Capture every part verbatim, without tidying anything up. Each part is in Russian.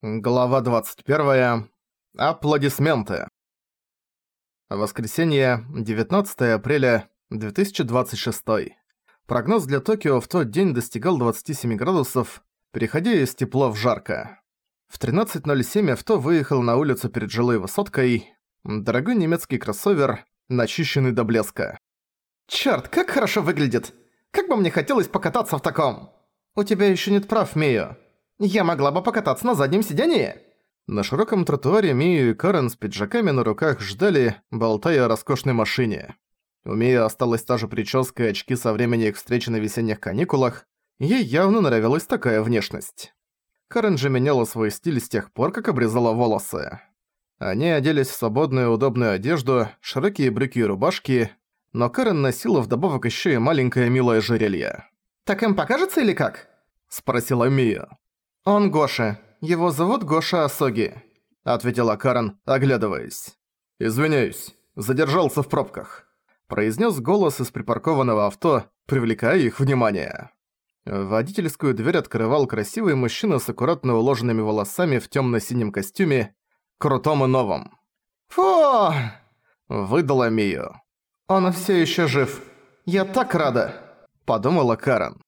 Глава двадцать первая. Аплодисменты. Воскресенье, девятнадцатое апреля две тысячи двадцать шестой. Прогноз для Токио в тот день достигал двадцати семи градусов, переходя из тепла в жарко. В тринадцать ноль семь авто выехал на улицу перед жилой высоткой. Дорогой немецкий кроссовер, начищенный до блеска. «Чёрт, как хорошо выглядит! Как бы мне хотелось покататься в таком! У тебя ещё нет прав, Мио. Я могла бы покататься на заднем сиденье!» На широком тротуаре Мию и Карен с пиджаками на руках ждали, болтая о роскошной машине. У Мию осталась та же прическа и очки со времени их встречи на весенних каникулах. Ей явно нравилась такая внешность. Карен же меняла свой стиль с тех пор, как обрезала волосы. Они оделись в свободную и удобную одежду, широкие брюки и рубашки, но Карен носила вдобавок ещё и маленькое милое ожерелье. «Так им покажется или как?» – спросила Мия. «Он Гоша. Его зовут Гоша Асоги», — ответила Карен, оглядываясь. «Извиняюсь, задержался в пробках», — произнес голос из припаркованного авто, привлекая их внимание. Водительскую дверь открывал красивый мужчина с аккуратно уложенными волосами в тёмно-синем костюме, крутом и новом. «Фу!» — выдала Мию. «Он всё ещё жив. Я так рада!» — подумала Карен.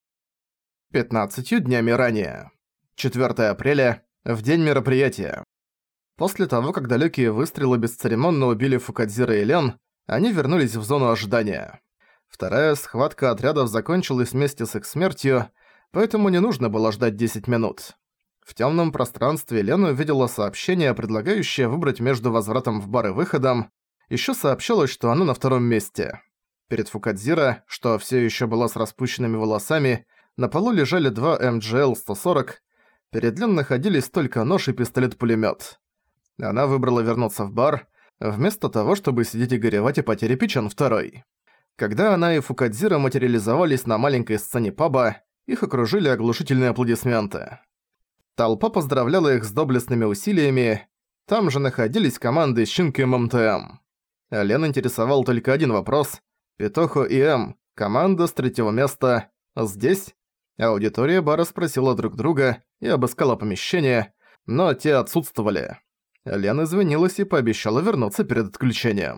Пятнадцатью днями ранее. четвёртое апреля, в день мероприятия. После того, как далёкие выстрелы бесцеремонно убили Фукадзира и Лен, они вернулись в зону ожидания. Вторая схватка отрядов закончилась вместе с их смертью, поэтому не нужно было ждать десять минут. В тёмном пространстве Лен увидела сообщение, предлагающее выбрать между возвратом в бар и выходом. Ещё сообщалось, что оно на втором месте. Перед Фукадзира, что всё ещё была с распущенными волосами, на полу лежали два эм джи эл сто сорок. Перед Лен находились только нож и пистолет-пулемёт. Она выбрала вернуться в бар, вместо того, чтобы сидеть и горевать о потере Пичен второй. Когда она и Фукадзира материализовались на маленькой сцене паба, их окружили оглушительные аплодисменты. Толпа поздравляла их с доблестными усилиями, там же находились команды Щинки и эм эм тэ эм. Лен интересовал только один вопрос. Питохо и М, команда с третьего места, здесь? Аудитория бара спросила друг друга и обыскала помещение, но те отсутствовали. Лен извинилась и пообещала вернуться перед отключением.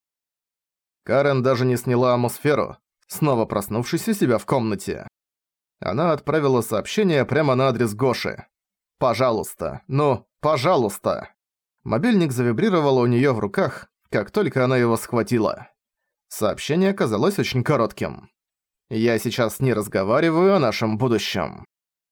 Карен даже не сняла атмосферу, снова проснувшись у себя в комнате. Она отправила сообщение прямо на адрес Гоши. «Пожалуйста, ну, пожалуйста!» Мобильник завибрировал у неё в руках, как только она его схватила. Сообщение оказалось очень коротким. «Я сейчас не разговариваю о нашем будущем».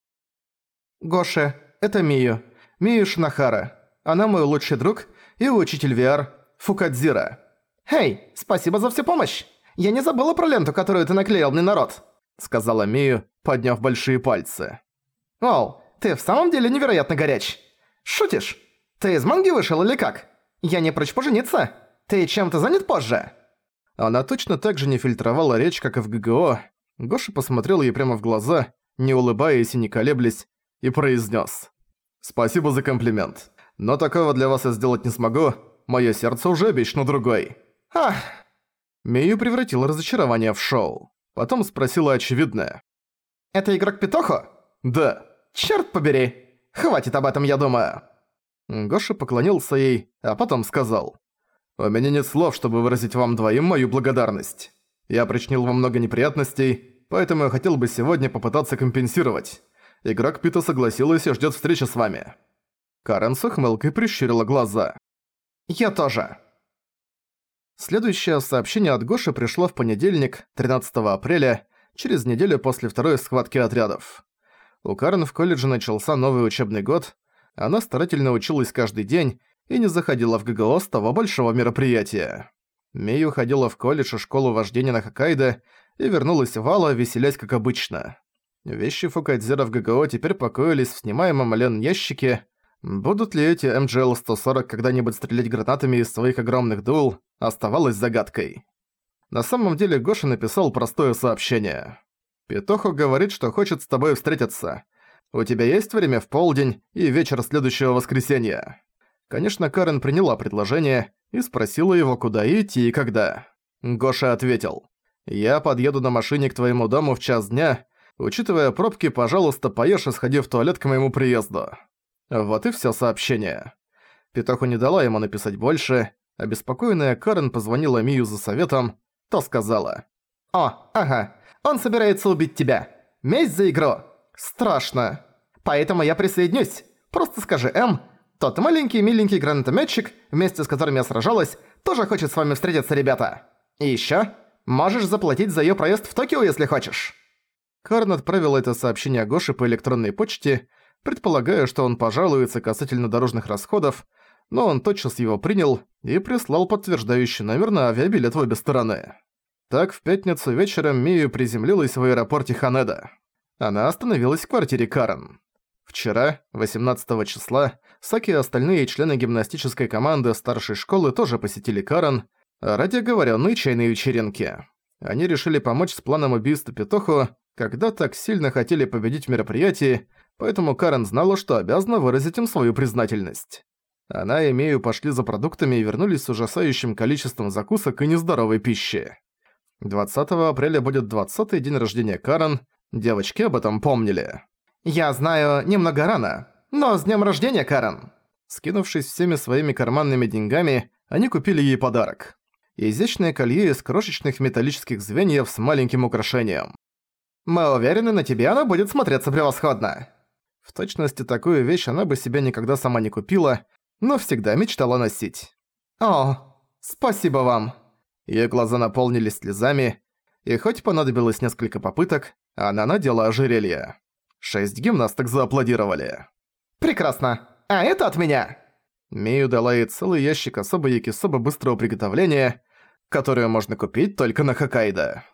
«Гоша, это Мию. Мию Шинохара. Она мой лучший друг и учитель ви ар Фукадзира. Эй, спасибо за всю помощь! Я не забыла про ленту, которую ты наклеил мне на рот», — сказала Мию, подняв большие пальцы. «Оу, ты в самом деле невероятно горяч. Шутишь? Ты из манги вышел или как? Я не прочь пожениться. Ты чем-то занят позже?» Она точно так же не фильтровала речь, как и в гэ гэ о. Гоша посмотрел ей прямо в глаза, не улыбаясь и не колеблясь, и произнес: «Спасибо за комплимент. Но такого для вас я сделать не смогу. Моё сердце уже обещано другой». «Ах!» Мию превратила разочарование в шоу. Потом спросила очевидное. «Это игрок Питохо?» «Да». «Чёрт побери! Хватит об этом, я думаю». Гоша поклонился ей, а потом сказал: «У меня нет слов, чтобы выразить вам двоим мою благодарность. Я причинил вам много неприятностей, поэтому я хотел бы сегодня попытаться компенсировать. Игрок Пита согласилась и ждёт встречи с вами». Карен с ухмылкой прищурила глаза. «Я тоже». Следующее сообщение от Гоши пришло в понедельник, тринадцатого апреля, через неделю после второй схватки отрядов. У Карен в колледже начался новый учебный год. Она старательно училась каждый день и не заходила в гэ гэ о с того большого мероприятия. Мию ходила в колледж и школу вождения на Хоккайдо и вернулась в Ало, веселясь как обычно. Вещи Фукадзира в гэ гэ о теперь покоились в снимаемом Лен ящике. Будут ли эти эм джи эл сто сорок когда-нибудь стрелять гранатами из своих огромных дул, оставалось загадкой. На самом деле Гоша написал простое сообщение. «Питохо говорит, что хочет с тобой встретиться. У тебя есть время в полдень и вечер следующего воскресенья?» Конечно, Карен приняла предложение и спросила его, куда идти и когда. Гоша ответил: «Я подъеду на машине к твоему дому в час дня. Учитывая пробки, пожалуйста, поешь и сходи в туалет к моему приезду». Вот и всё сообщение. Петоху не дала ему написать больше. Обеспокоенная Карен позвонила Мию за советом. Та сказала: «О, ага, он собирается убить тебя. Месть за игру. Страшно. Поэтому я присоединюсь. Просто скажи М. Тот маленький миленький гранатометчик, вместе с которым я сражалась, тоже хочет с вами встретиться, ребята. И ещё, можешь заплатить за её проезд в Токио, если хочешь». Карен отправила это сообщение Гоше по электронной почте, предполагая, что он пожалуется касательно дорожных расходов, но он тотчас его принял и прислал подтверждающий номер на авиабилет в обе стороны. Так, в пятницу вечером Мию приземлилась в аэропорте Ханеда. Она остановилась в квартире Карен. Вчера, восемнадцатого числа, Саки и остальные члены гимнастической команды старшей школы тоже посетили Карен ради оговоренной чайной вечеринки. Они решили помочь с планом убийства Петоху, когда так сильно хотели победить в мероприятии, поэтому Карен знала, что обязана выразить им свою признательность. Она и Мию пошли за продуктами и вернулись с ужасающим количеством закусок и нездоровой пищи. двадцатого апреля будет двадцатый день рождения Карен, девочки об этом помнили. «Я знаю, немного рано, но с днём рождения, Карен!» Скинувшись всеми своими карманными деньгами, они купили ей подарок. Изящное колье из крошечных металлических звеньев с маленьким украшением. «Мы уверены, на тебе оно будет смотреться превосходно!» В точности такую вещь она бы себе никогда сама не купила, но всегда мечтала носить. «О, спасибо вам!» Её глаза наполнились слезами, и хоть понадобилось несколько попыток, она надела ожерелье. Шесть гимнасток зааплодировали. «Прекрасно! А это от меня!» Мию дала ей целый ящик особой якисоба быстрого приготовления, которую можно купить только на Хоккайдо.